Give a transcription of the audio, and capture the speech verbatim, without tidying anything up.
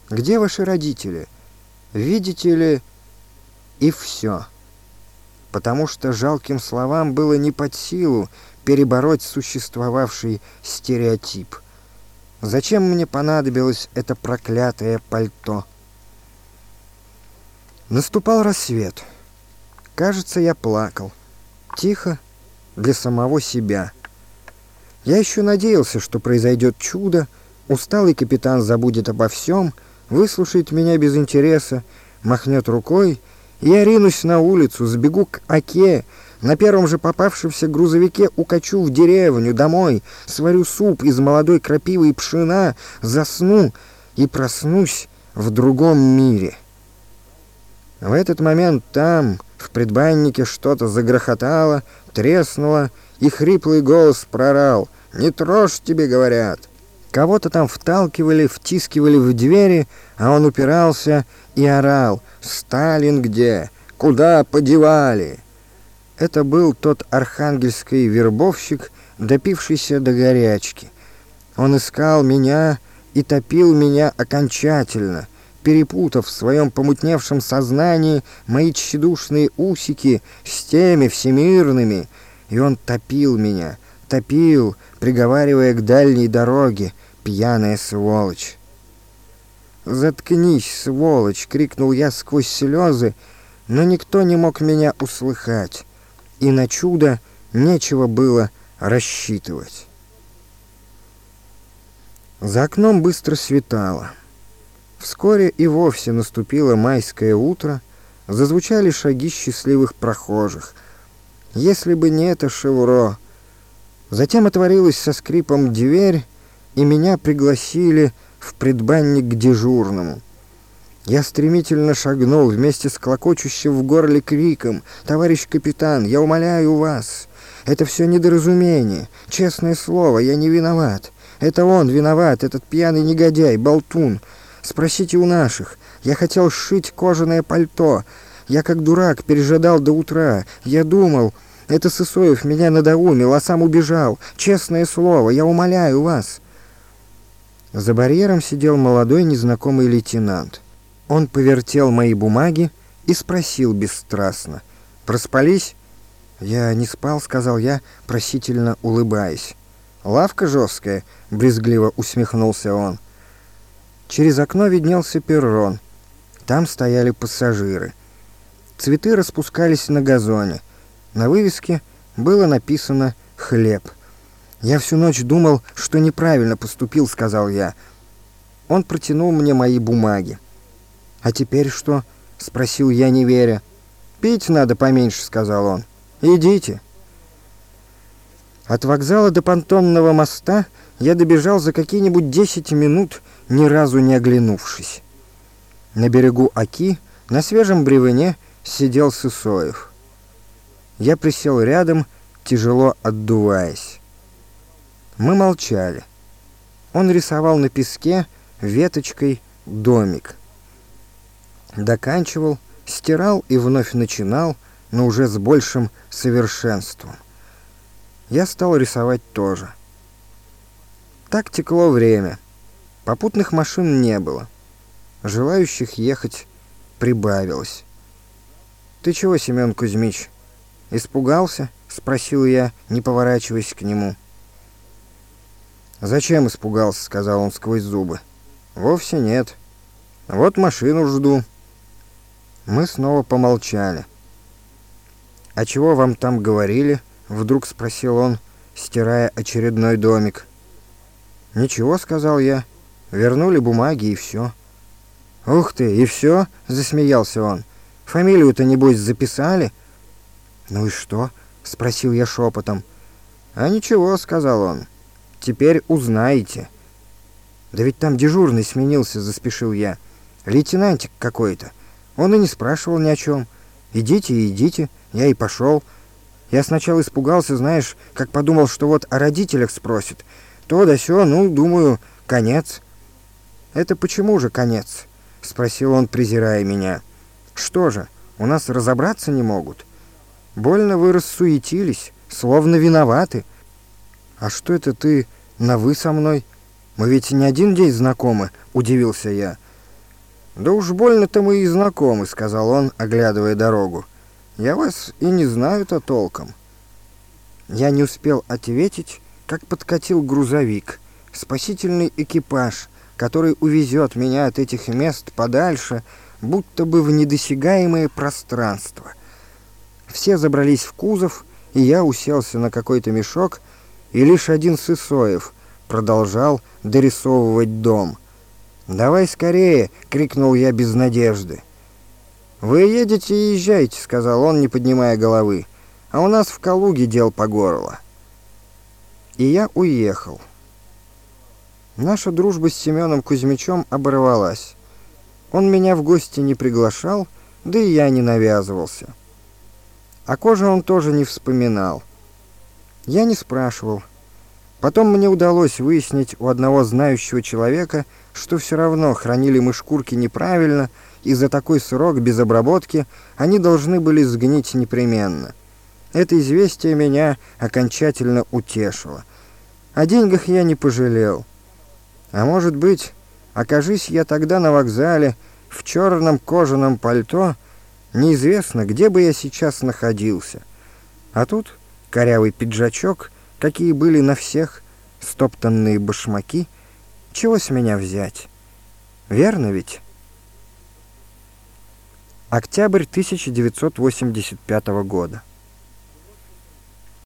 Где ваши родители? Видите ли?» И все. Потому что жалким словам было не под силу перебороть существовавший стереотип. Зачем мне понадобилось это проклятое пальто? Наступал рассвет. Кажется, я плакал. Тихо, для самого себя. Я еще надеялся, что произойдет чудо, усталый капитан забудет обо всем, выслушает меня без интереса, махнет рукой, и я ринусь на улицу, сбегу к оке, на первом же попавшемся грузовике укачу в деревню, домой, сварю суп из молодой крапивы и пшена, засну и проснусь в другом мире. В этот момент там, в предбаннике, что-то загрохотало, треснуло, и хриплый голос прорал: «Не трожь, тебе говорят!» Кого-то там вталкивали, втискивали в двери, а он упирался и орал: «Сталин где? Куда подевали?» Это был тот архангельский вербовщик, допившийся до горячки. Он искал меня и топил меня окончательно, перепутав в своем помутневшем сознании мои тщедушные усики с теми всемирными, и он топил меня, топил, приговаривая к дальней дороге: «Пьяная сволочь!» «Заткнись, сволочь!» — крикнул я сквозь слезы, но никто не мог меня услыхать, и на чудо нечего было рассчитывать. За окном быстро светало. Вскоре и вовсе наступило майское утро, зазвучали шаги счастливых прохожих. Если бы не это шевро! Затем отворилась со скрипом дверь, и меня пригласили в предбанник к дежурному. Я стремительно шагнул вместе с клокочущим в горле криком: «Товарищ капитан, я умоляю вас! Это все недоразумение. Честное слово, я не виноват. Это он виноват, этот пьяный негодяй, болтун. Спросите у наших. Я хотел сшить кожаное пальто. Я как дурак пережидал до утра. Я думал, это Сысоев меня надоумил, а сам убежал. Честное слово, я умоляю вас». За барьером сидел молодой незнакомый лейтенант. Он повертел мои бумаги и спросил бесстрастно: «Проспались?» «Я не спал», — сказал я, просительно улыбаясь. «Лавка жесткая», — брезгливо усмехнулся он. Через окно виднелся перрон. Там стояли пассажиры. Цветы распускались на газоне. На вывеске было написано «Хлеб». «Я всю ночь думал, что неправильно поступил», — сказал я. Он протянул мне мои бумаги. «А теперь что?» — спросил я, не веря. «Пить надо поменьше», — сказал он. «Идите». От вокзала до понтонного моста я добежал за какие-нибудь десять минут, ни разу не оглянувшись. На берегу оки, на свежем бревне, сидел Сысоев. Я присел рядом, тяжело отдуваясь. Мы молчали. Он рисовал на песке веточкой домик. Доканчивал, стирал и вновь начинал, но уже с большим совершенством. Я стал рисовать тоже. Так текло время. Попутных машин не было. Желающих ехать прибавилось. «Ты чего, Семен Кузьмич, испугался?» — спросил я, не поворачиваясь к нему. «Зачем испугался?» — сказал он сквозь зубы. «Вовсе нет. Вот машину жду». Мы снова помолчали. «А чего вам там говорили?» — вдруг спросил он, стирая очередной домик. «Ничего», — сказал я. «Вернули бумаги, и все». «Ух ты, и все?» — засмеялся он. «Фамилию-то, небось, записали?» «Ну и что?» — спросил я шепотом. «А ничего», — сказал он. «Теперь узнаете». «Да ведь там дежурный сменился», — заспешил я. «Лейтенантик какой-то. Он и не спрашивал ни о чем. Идите, идите». Я и пошел. Я сначала испугался, знаешь, как подумал, что вот о родителях спросит. То да сё, ну, думаю, конец. «Это почему же конец?» — спросил он, презирая меня. «Что же, у нас разобраться не могут? Больно вы рассуетились, словно виноваты». «А что это ты на «вы» со мной? Мы ведь не один день знакомы», — удивился я. «Да уж больно-то мы и знакомы», — сказал он, оглядывая дорогу. «Я вас и не знаю-то толком». Я не успел ответить, как подкатил грузовик, спасительный экипаж, который увезет меня от этих мест подальше, будто бы в недосягаемое пространство. Все забрались в кузов, и я уселся на какой-то мешок, и лишь один Сысоев продолжал дорисовывать дом. «Давай скорее!» — крикнул я без надежды. «Вы едете и езжайте», — сказал он, не поднимая головы, «а у нас в Калуге дел по горло». И я уехал. Наша дружба с Семеном Кузьмичем оборвалась. Он меня в гости не приглашал, да и я не навязывался. О коже он тоже не вспоминал. Я не спрашивал. Потом мне удалось выяснить у одного знающего человека, что все равно хранили мы шкурки неправильно, и за такой срок без обработки они должны были сгнить непременно. Это известие меня окончательно утешило. О деньгах я не пожалел. А может быть, окажись я тогда на вокзале в черном кожаном пальто, неизвестно, где бы я сейчас находился. А тут корявый пиджачок, какие были на всех, стоптанные башмаки. Чего с меня взять? Верно ведь? Октябрь тысяча девятьсот восемьдесят пятого года.